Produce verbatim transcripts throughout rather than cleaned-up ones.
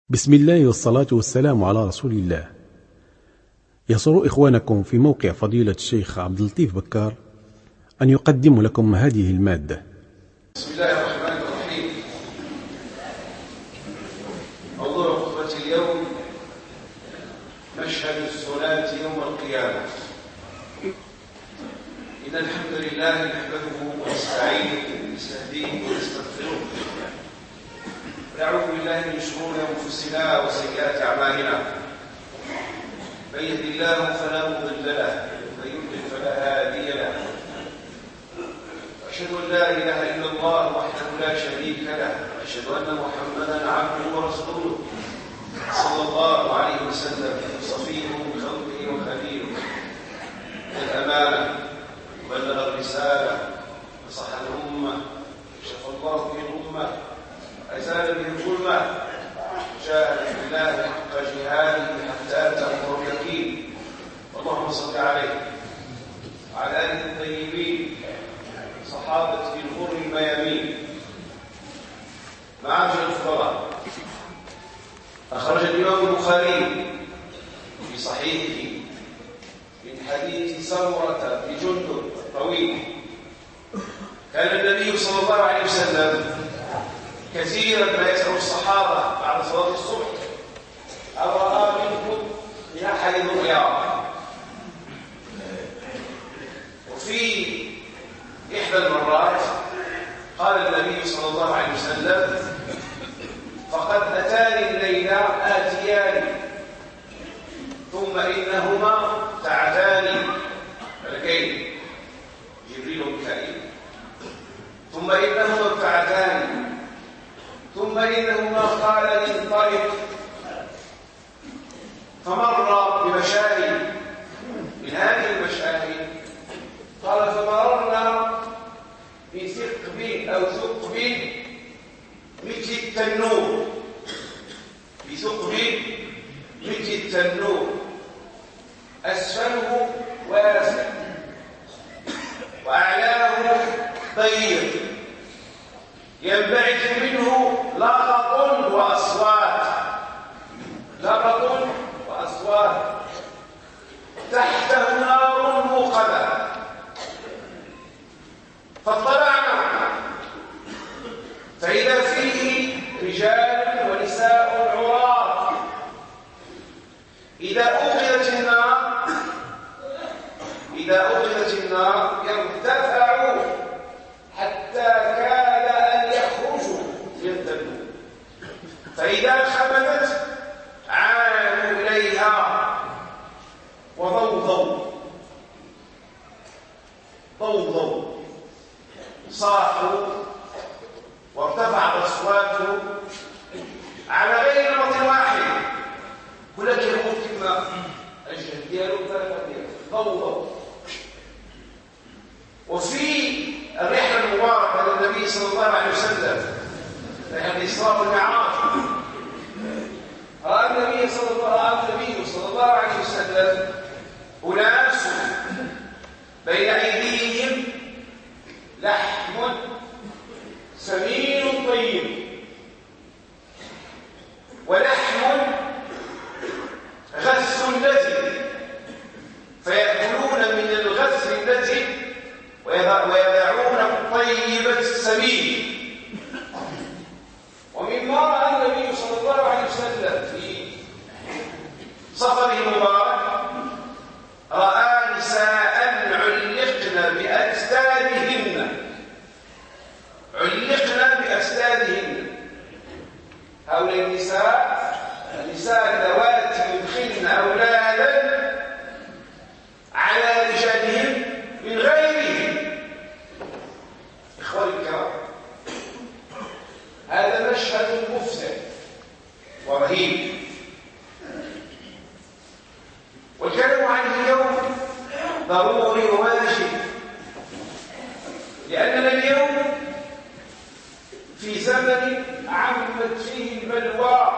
بسم الله والصلاة والسلام على رسول الله. يسر إخوانكم في موقع فضيلة الشيخ عبد اللطيف بكار أن يقدم لكم هذه المادة. بسم الله الرحمن الرحيم. موضوع خطبة اليوم مشهد الصلاة يوم القيامة. إن الحمد لله نحمده ونستعينه ونستهديه ونستغفره ونعوذ بالله من شرور أنفسنا وسيئات أعمالنا. من يهد الله فلا مضل له ومن يضلل فلا هادي له. أشهد أن لا إله إلا الله وحده لا شريك له وأشهد أن محمدا عبده ورسوله صلى الله عليه وسلم صفيه من خلقه وخليله الأمانة بلغ الرسالة نصح الأمة شفى الله به الأمة أزال به الظلمة جاهد في الله حق جهاده حتى أتاه اليقين. اللهم صل عليه وعلى آله الطيبين صحابة الغر الميامين. معاشر الفضلاء، أخرج الإمام البخاري في صحيحه من حديث سمرة بن جندب الطويل. كان النبي صلى الله عليه وسلم كثيرا ما يسأل الصحابة بعد صلاة الصبح: أو رأى منكم من أحد رؤيا؟ وفي إحدى المرات قال النبي صلى الله عليه وسلم: فقد أتاني الليلة آتيان ثم إنهما تعتاني ملكين جبريل وميكائيل، ثم إنهما ابتعتاني، ثم إنهما قال لي انطلق. فمر بمشاهد من هذه المشاهد قال: فمررنا بثقب أو ثقب مثل التنور، بثقب مثل التنور أسفله واسع وأعلاه ضيق، ينبعث منه لغط وأصوات، لغط وأصوات، تحته نار موقدة. فاطلعنا فإذا فيه رجال ونساء عراة. إذا أوقدت النار إذا أوقدت النار يرتفعوا حتى كاد أن يخرجوا من التنور، فإذا خمدت عادوا إليها وضوضوا ضوضوا صاحوا وارتفعت أصواتهم على غير نمط واحد. كل كلمة كلمة الجهد ديالو ثلاثة ديالو ضوضوا. وفي الرحلة المباركة للنبي صلى الله عليه وسلم رحلة الإسراء والمعراج رأى النبي صلى الله النبي صلى الله عليه وسلم أناس بين أيديهم لحم سمين طيب ولحم غث لذيذ، فيأكلون من الغث اللذيذ ويدعون الطيب السمين. ومما رأى النبي صلى الله عليه وسلم في سفره المبارك رأى نساء علقن بأجسادهن علقن بأجسادهن. هؤلاء النساء النساء اللواتي يدخلن أولادا على رجالهم من غيرهم. إخواني الكرام، هذا مشهد مفزع ورهيب، والكلام عنه اليوم ضروري وواجب، لأننا اليوم في زمن عمت فيه البلوى.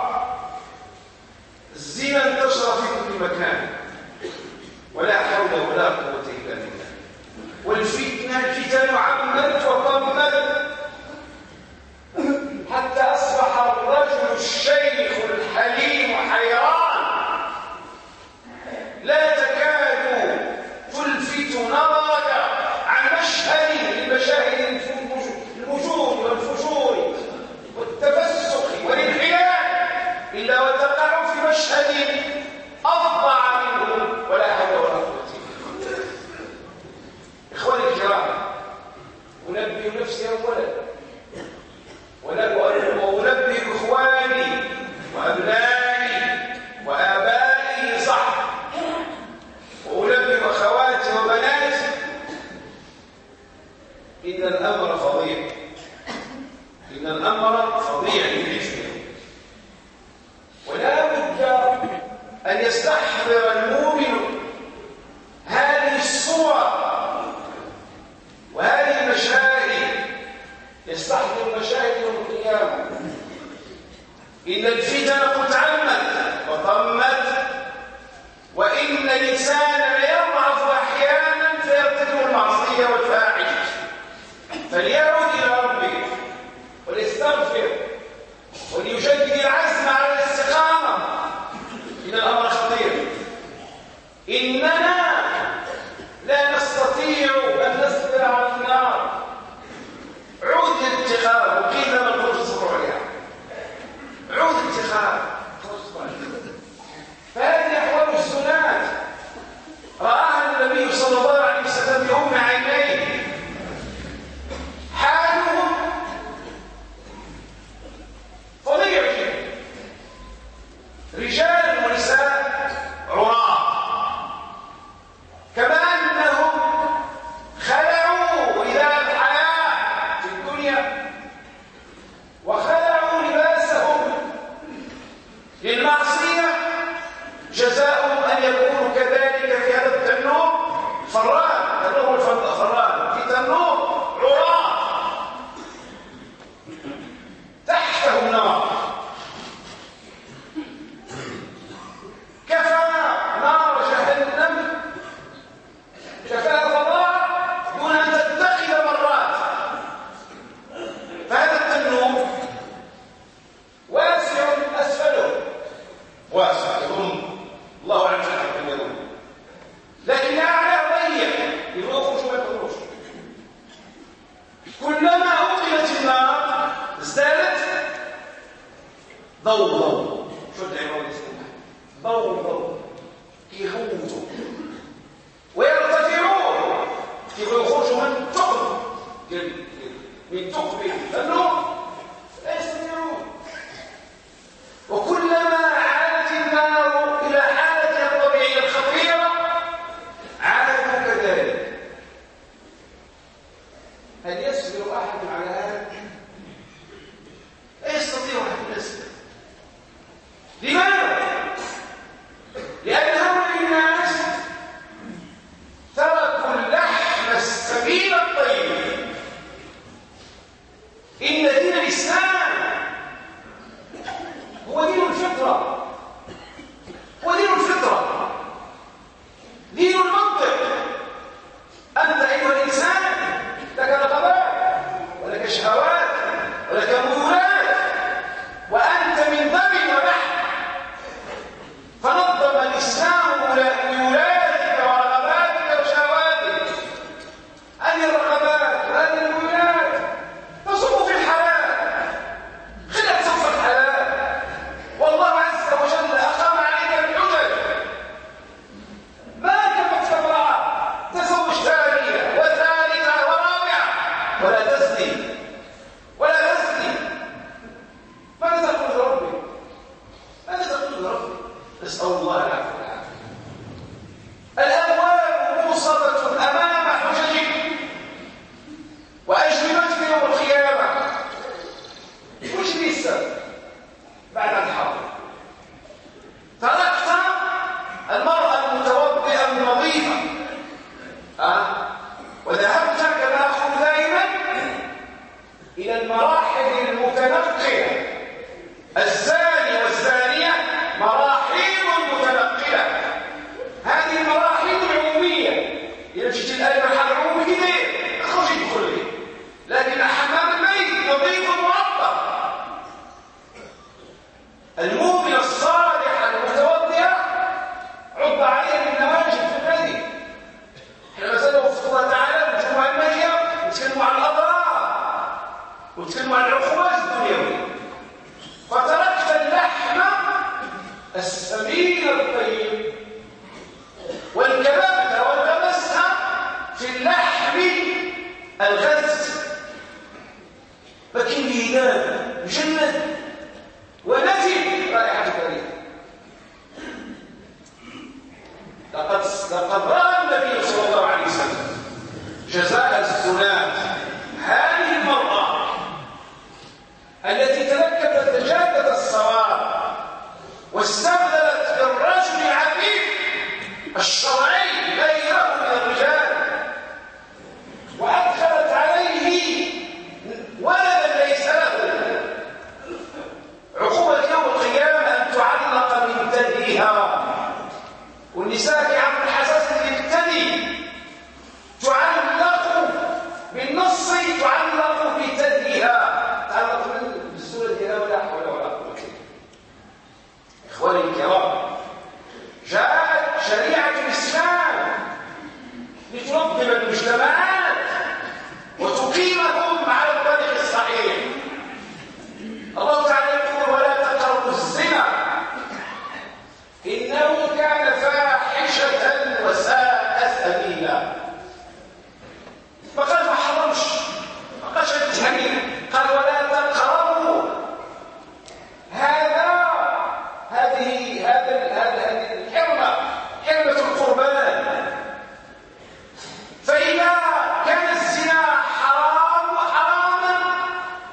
الزنا انتشر في كل مكان ولا حول ولا قوة إلا بالله، والفتنة الفتن عمت وطمت حتى أصبح الرجل الشيخ الحي إلا وتقع في مشهد أفظع منه ولا حول ولا قوة إلا بالله. إخواني الكرام، أنبه نفسي أولا وأنبه إخواني وأبنائي وآبائي صح، وأنبه أخواتي وبناتي، إن الأمر فظيع، إن الأمر فظيع بالنسبة، ولا بد أن يستحضر المؤمن هذه الصور وهذه المشاهد، يستحضر مشاهد يوم القيامة. إن الفتن قد عمت وطمت، وإن الإنسان ليضعف أحيانا فيرتكب المعصية والفاحشة، فليعود إلى ربه وليستغفر وليجدد العزم على الاستقامة. إن الأمر خطير، إننا لا نستطيع أن نصبر على النار. عود الانتخاب، وقيل لما نقول تصبروا عليها، عود انتخاب. فهذه أحوال الزنات رآها النبي صلى الله عليه وسلم بأم عينيه، حالهم فظيع، رجال ونساء عراة، كما أنهم خلعوا رداء الحياة في الدنيا وخلعوا لباسهم للمعصية، جزاؤهم أن يكونوا كذلك في هذا التنور فران، تنور الفران في تنور عراة تحته نار. كفى نار جهنم كفاها فضاء دون أن تتخذ مرات. فهذا التنور واسع أسفله، واسع يظن الله أعلم شيئا كم يظن، لكن أعلى ضيق يخرج ما يخرج. كلما أوقدت النار ازدادت ضوء ضوء، شو العبارة الاستماع؟ ضوء ضوء، يهوزوا ويرتفعون، يخرجوا من ثقب من ثقب النور لا يستطيعون. وكلما عادت النار إلى حالتها الطبيعية الخطيرة عادوا كذلك. هل يصبر أحد على هذا؟ لا يستطيع أحد يصبر. لماذا؟ لأن هؤلاء الناس تركوا اللحم السبيل الطيب. إن دين الإسلام هو دين الفطرة، هو دين الفطرة، دين المنطق. أنت أيها الإنسان لك رغبات ولك شهوات ولك ميولات، وأنت من دم ولحم، فنظم الإسلام ميولاتك ورغباتك وشهواتك. هذه الرغبات وهذه الميولات تصب في الحلال، خلت صف الحلال، والله عز وجل أقام عليك الحجج. ما كما تبرع تزوج ثانية وثالثة ورابعة ولا تزني ولا تزني. ماذا تقول لربي؟ ماذا تقول لربي؟ نسأل الله العافية والعافية. الأبواب موصدة أمام حججك وأجوبتك يوم القيامة. وش لسه بعد الحرب؟ تركت المرأة المتوضئة النظيفة أه؟ وذهبت كما أقول دائما إلى المراحل المتنقلة. الزاني والزانية مراحل الطيب والكبابة والغمس في اللحم الغز، لكن بيدان مجند ونتن رائحة كريهة. لقد لقد رأى النبي صلى الله عليه وسلم جزاء الزنات هذه المرأة التي تركبت جادة الصواب واستبدلت بالرجل العفيف الشرعي غيره من الرجال، وأدخلت عليه ولدا ليس له. عقوبة يوم القيامة أن تعلق من ثديها، والنساء في عقد الحساسة الثدي تعلق بالنص، تعلق بثديها، تعلق بالسورة ديالها ولا حول ولا قوة. إخواني الكرام، جاءت شريعة الإسلام لتنظم المجتمعات وتقيمهم على الطريق الصحيح. الله تعالى يقول: ولا تقربوا الزنا إنه كان فاحشة وساء سبيلا. فقال ما حرمش، ما قالش التحريم، قال ولا تقربوا هذا هذه هذا هذه الحرمة، حرمة القربان. فإذا كان الزنا حرام حراما،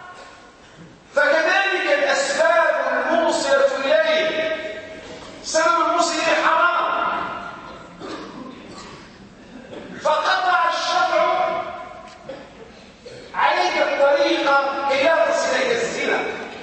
فكذلك الأسباب الموصلة إليه، سبب الموصل إليه حرام، فقطع الشرع عليك الطريقة كي لا تصل إلى الزنا.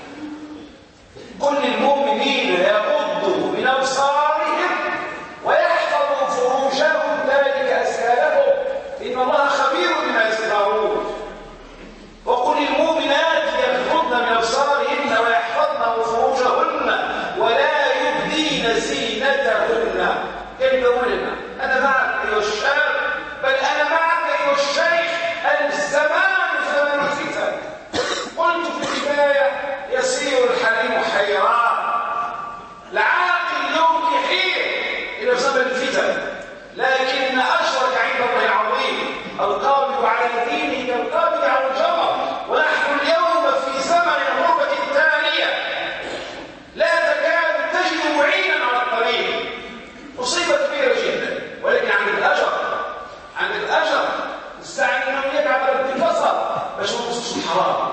قل للمؤمنين يغضوا من أبصارهم ويحفظوا فروجهم ذلك أزكى لهم إن الله خبير بما يصنعون. وقل للمؤمنات يغضضن من أبصارهن ويحفظن فروجهن ولا يبدين زينتهن. كيف قولنا أنا معك أيها الشاب، بل أنا معك أيها الشيخ، الزمان زمن الفتن. قلت في البداية: يسير الحليم حيران، العاقل يوم حير إلى زمن الفتن، لكن أشرك عند الله العظيم القابض على دينه كالقابض على الجمر. ونحن اليوم في زمن الغربة الثانية، لا تكاد تجد معينا على الطريق، مصيبة كبيرة جدا. ولكن عند الأجر، عند الأجر نستعين أنه يقع ضرب البصر باش ما نوصلش الحرام.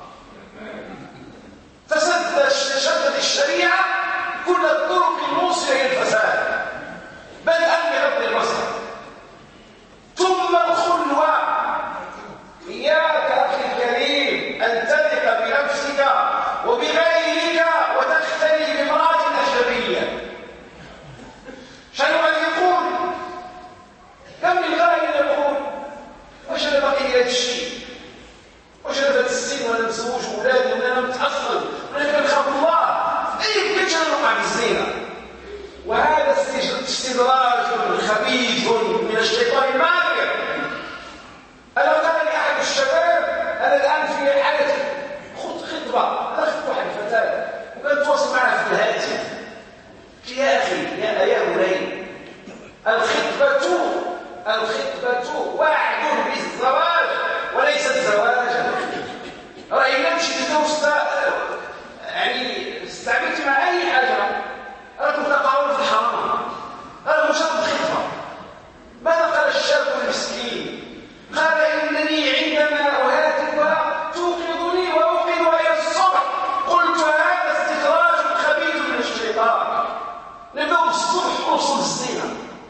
فشدت الشريعة كل الطرق الموصلة إلى الفساد، بل أن بغض البصر. ثم الخلوة، إياك أخي الكريم أن تثق بنفسك وبغيرك وتختلي بامرأة أجنبية. شنو من يقول؟ كم من غائل يقول: وش أنا بقي إلى الشيء، وش أنا بتسين وأنا مزوج وأولادي وأنا متأصل وأنا بنخاف الله، أي يمكنش أن نوقع بالزنا. وهذا استدراج خبيث من الشيطان الماكر. أنا قال لي أحد الشباب: أنا الآن في حالة خطبة، أنا خطبة واحد فتاة وكان تواصل معها في الهاتف. يا أخي يا يا بني، الخطبة الخطبة وعد بالزواج وليست زواجا. رأي نمشي لزوج يعني استعملت مع أي حاجة، راكم تقعون في الحرام، هذا مجرد خطبة. ماذا قال الشاب المسكين؟ قال: إنني عندما أهاتفها توقظني وأوقظها إلى الصبح. قلت: هذا استخراج خبيث من الشيطان، نبدأ الصبح ونوصل الزنا.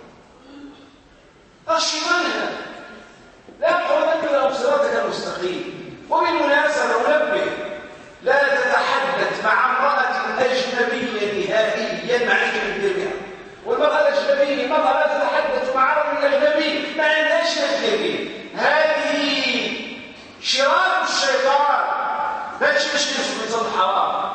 الشيطان هذا لا تقعدن إلى صراطك المستقيم. وبالمناسبة ننبه: لا تتحدث مع امرأة أجنبية نهائيا معك بالدنيا. والمرأة الأجنبية مرة لا تتحدث مع رجل أجنبي مع الأجنبي. هذه شرار الشيطان، لا تشكش في ميزان الحرام.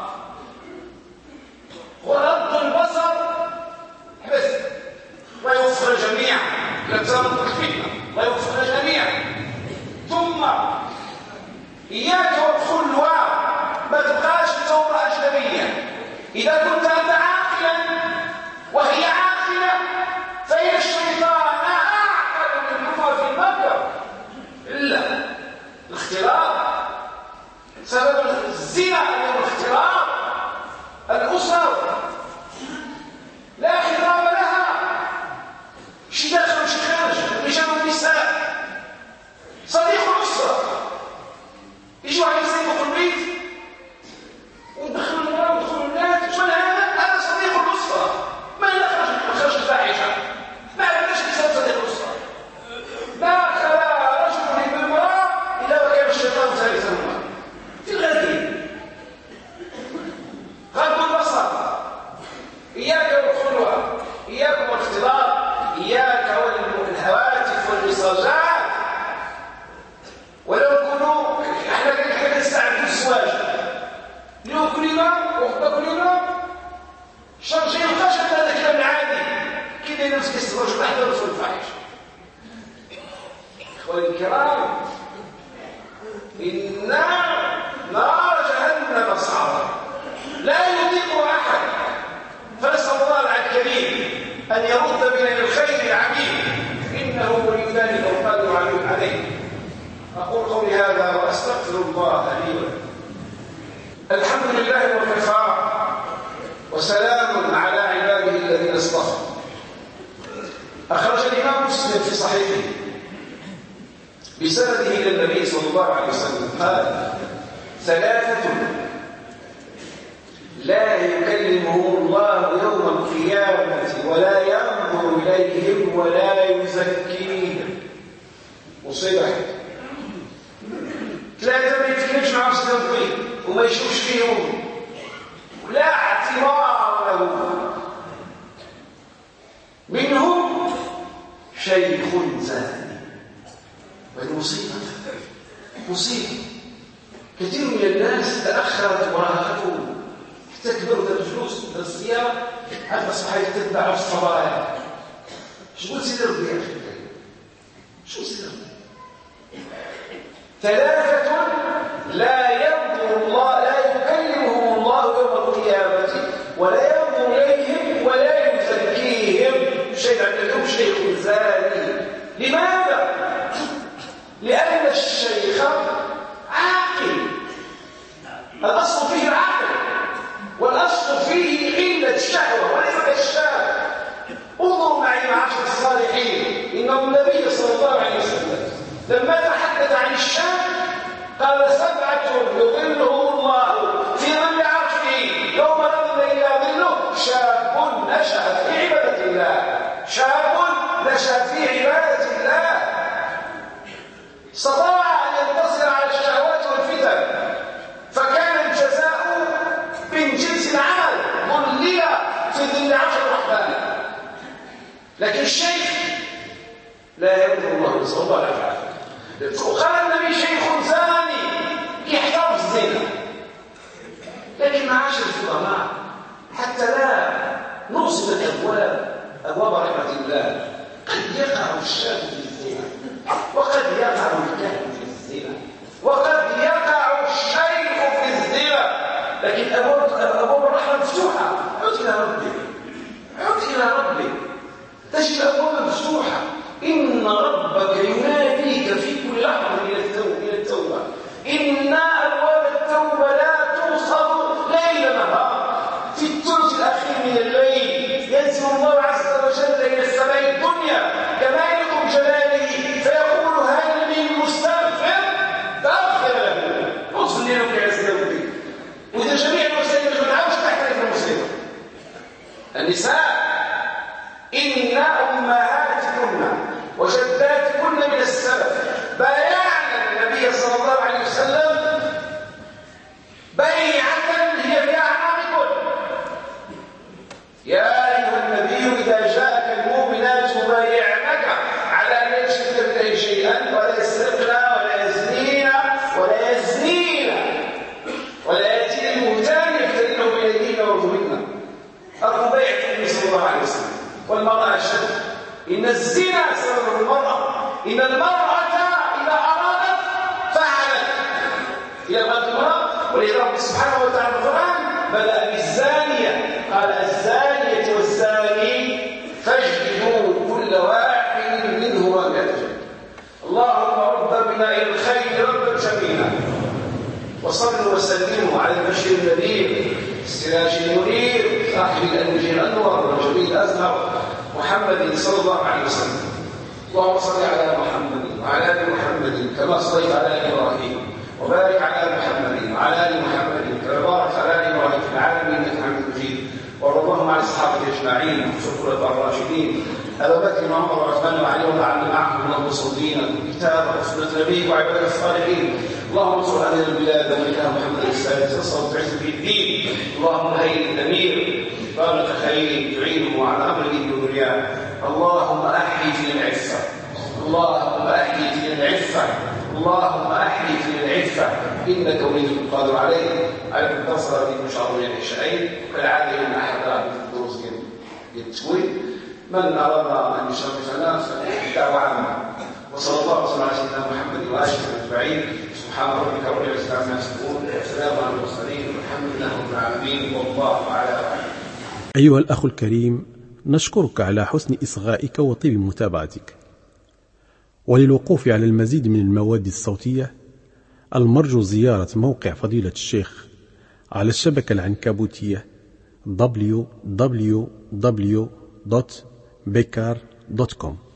غض البصر بس، ويوفر جميعا، لا تزال الفتنة، ويوفر جميعا. ثم إياك والخلوة، ما تبقاش توبة أجنبية. إذا كنت أنت عاقلا وهي عاقلة، فإن الشيطان أعقل منهما في المكر. إلا الاختلاط سبب الزنا هو الاختلاط. الأسر لا خطاب لها، شي داخل وشي خارج، الرجال والنساء. صديق الأسرة يجي واحد يسيبوا في البيت وندخلوا المرأة وندخلوا الناس، شو هذا؟ هذا صديق الأسرة. ما يخرج خرج الفاحشة، ما عرفناش كيسمى صديق الأسرة. لا خلا رجل بالمرأة إلا وكان الشيطان ثالثهما في الغالب. غض البصر، إياك والخلوة، إياك والاختلاط، إياك والهواتف والمساجات. ولو كنوا احنا كنا نستعد الزواج اليوم كل يوم وغدا كل يوم شرجي يلقاش هذا الكلام العادي كي داير نفسك يستفرج واحد الرسول الفاحش. اخواني الكرام، إن نار جهنم صعبة لا يطيقها أحد، فنسأل الله الكريم أن يرد بنا للخير العميم، إنه ولي ذلك والقادر عليه. أقول قولي هذا وأستغفر الله لي ولكم. الحمد لله وكفى، وسلام على عباده الذين اصطفى. أخرج الإمام مسلم في صحيحه بسنده إلى النبي صلى الله عليه وسلم قال: ثلاثة لا يكلمهم الله يوم القيامة ولا ينظر إليهم ولا يزكيهم. مصيبة. ثلاثة ما يتكلمش معهم سنوي وما يشوفش فيهم ولا اعتبار له. منهم شيخ زاني. وهذه مصيبة، مصيبة. كثير من الناس تأخرت مراهقتهم حتى كبروا ذات الفلوس ذات الصيام عاد أصبح يتتبع في الصبايا. شنو سيدي ربي يا أخي؟ شنو سيدي ربي؟ ثلاثة لا ينظر الله لا يكلمهم الله يوم القيامة ولا ينظر إليهم ولا يزكيهم. شيء عندهم شيخ زاني. لماذا؟ لأن الشيخ عاقل، الأصل فيه العقل، والأصل فيه قلة الشهوة وليس الشاب. انظروا معي معاشر الصالحين، إن النبي صلى الله عليه وسلم لما تحدث عن الشاب قال: سبعة يظلهم الله في ظل عرشه يوم لا ظل إلا ظله، شاب نشأ في عبادة الله، شاب نشأ في عبادة الله استطاع أن ينتصر على الشهوات والفتن، فكان الجزاء من جنس العمل، ظلل في ظل عرش الرحمن. لكن الشيخ لا ينظر الله، نسأل الله العافية. وقال النبي: شيخ زاني، يحترم الزنا. لكن معاشر الفضلاء حتى لا نوصل الابواب ابواب رحمه الله، قد يقع الشاب في الزنا، وقد يقع الكاهن في الزنا، وقد يقع الشيخ في الزنا. لكن ابواب ابواب الرحمه مفتوحه. عد الى ربك، عد الى ربك، تجد ابواب مفتوحه. إن ربك يناديك في كل لحظة إلى التوبة إلى التوبة. إن أبواب التوبة لا توصل ليل نهار. في الثلث الأخير من الليل ينزل الله عز وجل إلى السماء الدنيا كمالك جلاله فيقول: هل من مستغفر فأغفر له. اغفر لك يا سيدي. وإذا جميع المسلمين ما تعاوش تحتاج المصيبة. النساء إن أمهاتكن وجداتكن من السلف بايعن النبي صلى الله عليه وسلم بيعة هي بأعناقكن. يا أيها النبي إذا جاءك المؤمنات يبايعنك على أن لا يشركن بالله شيئا ولا يسرقن ولا يزنين ولا يزنين ولا يأتين بهتان يفترينه بأيديهن وأرجلهن. أرجو بيعة النبي صلى الله عليه وسلم. والمرأة أشد. إن الزنا سبب المرأة. إن المرأة إذا أرادت فعلت. إذا قالت المرأة، ولذا رب سبحانه وتعالى في القرآن بدأ بالزانية قال: الزانية والزاني محمد المجير أنور وجميل أزهر محمد صلى الله عليه وسلم. اللهم صل على محمد وعلى آل محمد كما صليت على إبراهيم وبارك على محمد وعلى آل محمد كما باركت على إبراهيم في العالمين إنك حميد مجيد. وارض اللهم عن الصحابة أجمعين وخلفاء الراشدين أبي بكر وعمر وعثمان وعلي وعن معهم من المصلين الكتاب وسنة نبيك وعبادك الصالحين. اللهم انصر هذه البلاد وملكها محمد السادس نصر وتعز في الدين. اللهم هيئ الأمير بارك خير تعينه على أمر الدين والدنيا. اللهم أحيي فينا العفة، اللهم أحيي فينا العفة، اللهم أحيي فينا العفة إنك ولي القادر عليه. على التصل به إن شاء الله يعني العشاءين كالعادة يوم أحد الدروس التكوين. من أراد أن يشرفنا فالدعوة عامة. وصلى الله وسلم على سيدنا محمد وآله أجمعين. سبحان ربك رب العزة عما يصفون وسلام على المرسلين والحمد لله رب العالمين والله أعلم. أيها الأخ الكريم، نشكرك على حسن إصغائك وطيب متابعتك. وللوقوف على المزيد من المواد الصوتية المرجو زيارة موقع فضيلة الشيخ على الشبكة العنكبوتية دبليو دبليو دبليو دوت بكار دوت كوم.